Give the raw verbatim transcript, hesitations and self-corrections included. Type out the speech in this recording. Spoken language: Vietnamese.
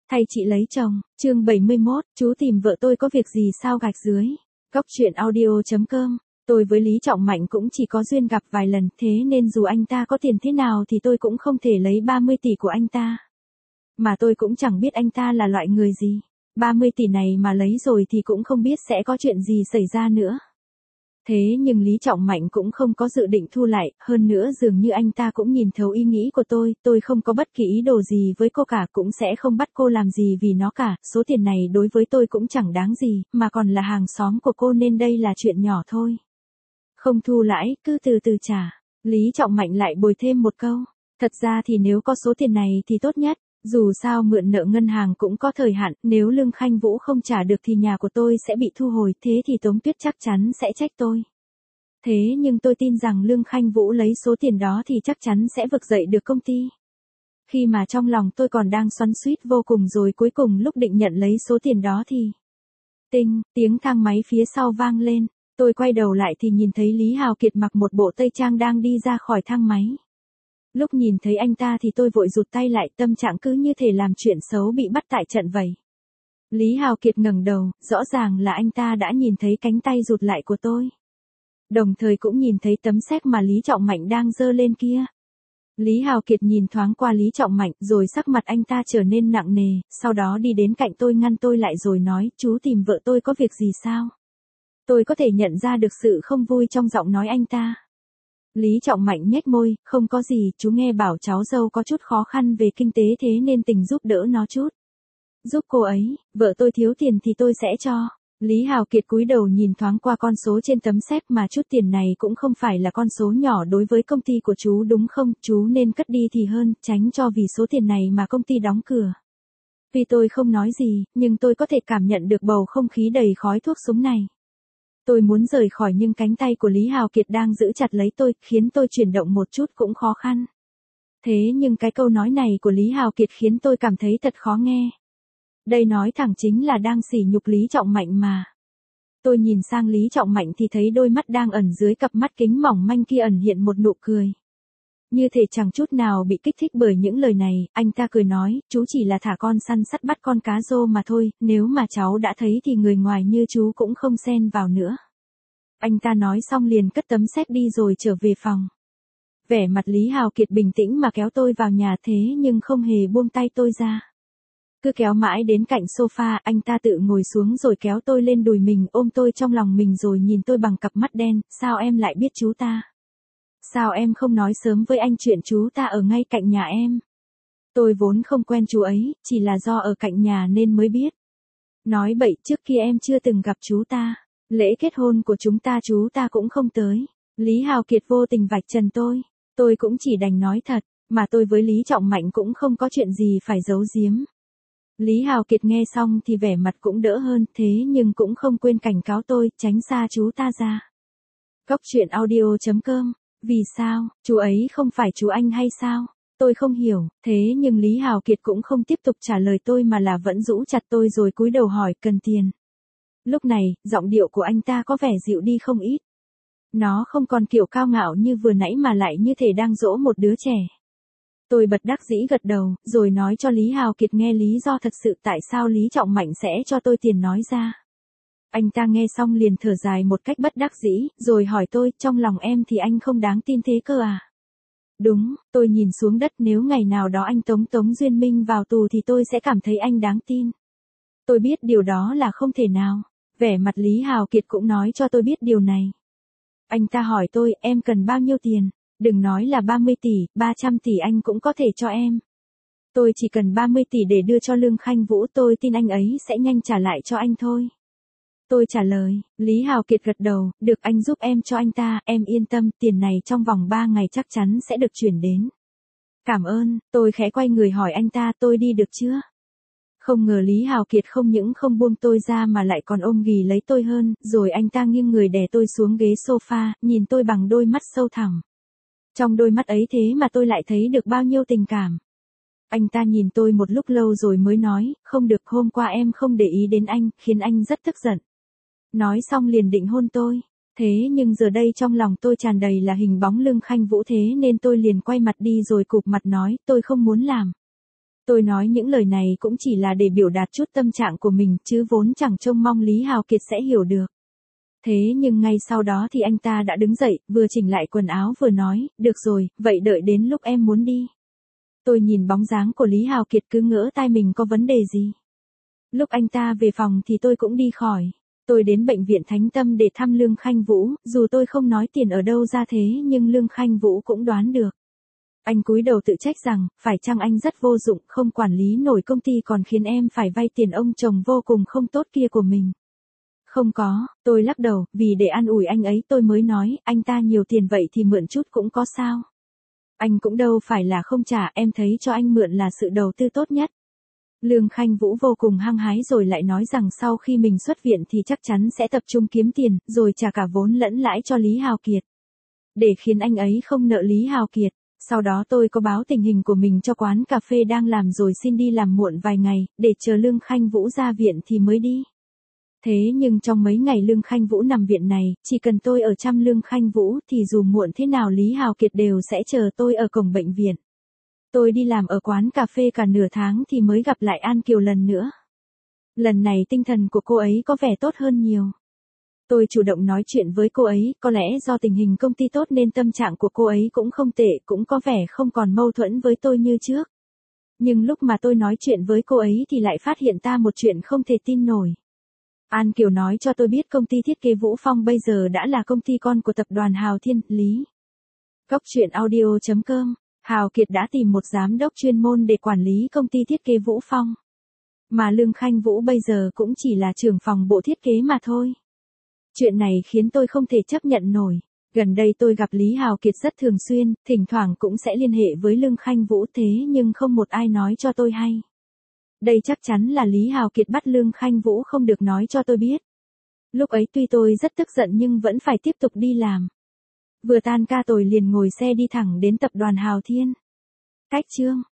Thay chị lấy chồng, chương bảy mươi mốt, chú tìm vợ tôi có việc gì sao gạch dưới. Góc truyện audio.com, tôi với Lý Trọng Mạnh cũng chỉ có duyên gặp vài lần, thế nên dù anh ta có tiền thế nào thì tôi cũng không thể lấy ba mươi tỷ của anh ta. Mà tôi cũng chẳng biết anh ta là loại người gì. ba mươi tỷ này mà lấy rồi thì cũng không biết sẽ có chuyện gì xảy ra nữa. Thế nhưng Lý Trọng Mạnh cũng không có dự định thu lại, hơn nữa dường như anh ta cũng nhìn thấu ý nghĩ của tôi, tôi không có bất kỳ ý đồ gì với cô cả, cũng sẽ không bắt cô làm gì vì nó cả, số tiền này đối với tôi cũng chẳng đáng gì, mà còn là hàng xóm của cô nên đây là chuyện nhỏ thôi. Không thu lãi, cứ từ từ trả. Lý Trọng Mạnh lại bồi thêm một câu, thật ra thì nếu có số tiền này thì tốt nhất. Dù sao mượn nợ ngân hàng cũng có thời hạn, nếu Lương Khanh Vũ không trả được thì nhà của tôi sẽ bị thu hồi, thế thì Tống Tuyết chắc chắn sẽ trách tôi. Thế nhưng tôi tin rằng Lương Khanh Vũ lấy số tiền đó thì chắc chắn sẽ vực dậy được công ty. Khi mà trong lòng tôi còn đang xoắn xuýt vô cùng rồi cuối cùng lúc định nhận lấy số tiền đó thì... Tinh, tiếng thang máy phía sau vang lên, tôi quay đầu lại thì nhìn thấy Lý Hào Kiệt mặc một bộ tây trang đang đi ra khỏi thang máy. Lúc nhìn thấy anh ta thì tôi vội rụt tay lại, tâm trạng cứ như thể làm chuyện xấu bị bắt tại trận vậy. Lý Hào Kiệt ngẩng đầu, rõ ràng là anh ta đã nhìn thấy cánh tay rụt lại của tôi. Đồng thời cũng nhìn thấy tấm séc mà Lý Trọng Mạnh đang giơ lên kia. Lý Hào Kiệt nhìn thoáng qua Lý Trọng Mạnh rồi sắc mặt anh ta trở nên nặng nề, sau đó đi đến cạnh tôi ngăn tôi lại rồi nói, chú tìm vợ tôi có việc gì sao? Tôi có thể nhận ra được sự không vui trong giọng nói anh ta. Lý Trọng Mạnh nhếch môi, không có gì, chú nghe bảo cháu dâu có chút khó khăn về kinh tế thế nên tình giúp đỡ nó chút. Giúp cô ấy, vợ tôi thiếu tiền thì tôi sẽ cho. Lý Hào Kiệt cúi đầu nhìn thoáng qua con số trên tấm séc mà chút tiền này cũng không phải là con số nhỏ đối với công ty của chú đúng không, chú nên cất đi thì hơn, tránh cho vì số tiền này mà công ty đóng cửa. Vì tôi không nói gì, nhưng tôi có thể cảm nhận được bầu không khí đầy khói thuốc súng này. Tôi muốn rời khỏi nhưng cánh tay của Lý Hào Kiệt đang giữ chặt lấy tôi, khiến tôi chuyển động một chút cũng khó khăn. Thế nhưng cái câu nói này của Lý Hào Kiệt khiến tôi cảm thấy thật khó nghe. Đây nói thẳng chính là đang sỉ nhục Lý Trọng Mạnh mà. Tôi nhìn sang Lý Trọng Mạnh thì thấy đôi mắt đang ẩn dưới cặp mắt kính mỏng manh kia ẩn hiện một nụ cười. Như thể chẳng chút nào bị kích thích bởi những lời này, anh ta cười nói, chú chỉ là thả con săn sắt bắt con cá rô mà thôi, nếu mà cháu đã thấy thì người ngoài như chú cũng không xen vào nữa. Anh ta nói xong liền cất tấm séc đi rồi trở về phòng. Vẻ mặt Lý Hào Kiệt bình tĩnh mà kéo tôi vào nhà thế nhưng không hề buông tay tôi ra. Cứ kéo mãi đến cạnh sofa, anh ta tự ngồi xuống rồi kéo tôi lên đùi mình, ôm tôi trong lòng mình rồi nhìn tôi bằng cặp mắt đen, sao em lại biết chú ta? Sao em không nói sớm với anh chuyện chú ta ở ngay cạnh nhà em? Tôi vốn không quen chú ấy, chỉ là do ở cạnh nhà nên mới biết. Nói bậy, trước kia em chưa từng gặp chú ta. Lễ kết hôn của chúng ta chú ta cũng không tới. Lý Hào Kiệt vô tình vạch trần tôi. Tôi cũng chỉ đành nói thật, mà tôi với Lý Trọng Mạnh cũng không có chuyện gì phải giấu giếm. Lý Hào Kiệt nghe xong thì vẻ mặt cũng đỡ hơn, thế nhưng cũng không quên cảnh cáo tôi, tránh xa chú ta ra. Góc truyện audio.com. Vì sao, chú ấy không phải chú anh hay sao? Tôi không hiểu, thế nhưng Lý Hào Kiệt cũng không tiếp tục trả lời tôi mà là vẫn giữ chặt tôi rồi cúi đầu hỏi cần tiền. Lúc này, giọng điệu của anh ta có vẻ dịu đi không ít. Nó không còn kiểu cao ngạo như vừa nãy mà lại như thể đang dỗ một đứa trẻ. Tôi bật đắc dĩ gật đầu, rồi nói cho Lý Hào Kiệt nghe lý do thật sự tại sao Lý Trọng Mạnh sẽ cho tôi tiền nói ra. Anh ta nghe xong liền thở dài một cách bất đắc dĩ, rồi hỏi tôi, trong lòng em thì anh không đáng tin thế cơ à? Đúng, tôi nhìn xuống đất, nếu ngày nào đó anh Tống Tống Duyên Minh vào tù thì tôi sẽ cảm thấy anh đáng tin. Tôi biết điều đó là không thể nào. Vẻ mặt Lý Hào Kiệt cũng nói cho tôi biết điều này. Anh ta hỏi tôi, em cần bao nhiêu tiền? Đừng nói là ba mươi tỷ, ba trăm tỷ anh cũng có thể cho em. Tôi chỉ cần ba mươi tỷ để đưa cho Lương Khanh Vũ, tôi tin anh ấy sẽ nhanh trả lại cho anh thôi. Tôi trả lời, Lý Hào Kiệt gật đầu, được anh giúp em cho anh ta, em yên tâm, tiền này trong vòng ba ngày chắc chắn sẽ được chuyển đến. Cảm ơn, tôi khẽ quay người hỏi anh ta tôi đi được chưa? Không ngờ Lý Hào Kiệt không những không buông tôi ra mà lại còn ôm ghì lấy tôi hơn, rồi anh ta nghiêng người đè tôi xuống ghế sofa, nhìn tôi bằng đôi mắt sâu thẳm. Trong đôi mắt ấy thế mà tôi lại thấy được bao nhiêu tình cảm. Anh ta nhìn tôi một lúc lâu rồi mới nói, không được, hôm qua em không để ý đến anh, khiến anh rất tức giận. Nói xong liền định hôn tôi. Thế nhưng giờ đây trong lòng tôi tràn đầy là hình bóng Lương Khanh Vũ thế nên tôi liền quay mặt đi rồi cụp mặt nói, tôi không muốn làm. Tôi nói những lời này cũng chỉ là để biểu đạt chút tâm trạng của mình, chứ vốn chẳng trông mong Lý Hào Kiệt sẽ hiểu được. Thế nhưng ngay sau đó thì anh ta đã đứng dậy, vừa chỉnh lại quần áo vừa nói, được rồi, vậy đợi đến lúc em muốn đi. Tôi nhìn bóng dáng của Lý Hào Kiệt cứ ngỡ tai mình có vấn đề gì. Lúc anh ta về phòng thì tôi cũng đi khỏi. Tôi đến bệnh viện Thánh Tâm để thăm Lương Khanh Vũ, dù tôi không nói tiền ở đâu ra thế nhưng Lương Khanh Vũ cũng đoán được. Anh cúi đầu tự trách rằng, phải chăng anh rất vô dụng, không quản lý nổi công ty còn khiến em phải vay tiền ông chồng vô cùng không tốt kia của mình. Không có, tôi lắc đầu, vì để an ủi anh ấy tôi mới nói, anh ta nhiều tiền vậy thì mượn chút cũng có sao. Anh cũng đâu phải là không trả, em thấy cho anh mượn là sự đầu tư tốt nhất. Lương Khanh Vũ vô cùng hăng hái rồi lại nói rằng sau khi mình xuất viện thì chắc chắn sẽ tập trung kiếm tiền, rồi trả cả vốn lẫn lãi cho Lý Hào Kiệt. Để khiến anh ấy không nợ Lý Hào Kiệt. Sau đó tôi có báo tình hình của mình cho quán cà phê đang làm rồi xin đi làm muộn vài ngày, để chờ Lương Khanh Vũ ra viện thì mới đi. Thế nhưng trong mấy ngày Lương Khanh Vũ nằm viện này, chỉ cần tôi ở chăm Lương Khanh Vũ thì dù muộn thế nào Lý Hào Kiệt đều sẽ chờ tôi ở cổng bệnh viện. Tôi đi làm ở quán cà phê cả nửa tháng thì mới gặp lại An Kiều lần nữa. Lần này tinh thần của cô ấy có vẻ tốt hơn nhiều. Tôi chủ động nói chuyện với cô ấy, có lẽ do tình hình công ty tốt nên tâm trạng của cô ấy cũng không tệ, cũng có vẻ không còn mâu thuẫn với tôi như trước. Nhưng lúc mà tôi nói chuyện với cô ấy thì lại phát hiện ra một chuyện không thể tin nổi. An Kiều nói cho tôi biết công ty thiết kế Vũ Phong bây giờ đã là công ty con của tập đoàn Hào Thiên, Lý. Góc truyện audio chấm com, Hào Kiệt đã tìm một giám đốc chuyên môn để quản lý công ty thiết kế Vũ Phong. Mà Lương Khanh Vũ bây giờ cũng chỉ là trưởng phòng bộ thiết kế mà thôi. Chuyện này khiến tôi không thể chấp nhận nổi. Gần đây tôi gặp Lý Hào Kiệt rất thường xuyên, thỉnh thoảng cũng sẽ liên hệ với Lương Khanh Vũ thế nhưng không một ai nói cho tôi hay. Đây chắc chắn là Lý Hào Kiệt bắt Lương Khanh Vũ không được nói cho tôi biết. Lúc ấy tuy tôi rất tức giận nhưng vẫn phải tiếp tục đi làm. Vừa tan ca tôi liền ngồi xe đi thẳng đến tập đoàn Hào Thiên. Cách chương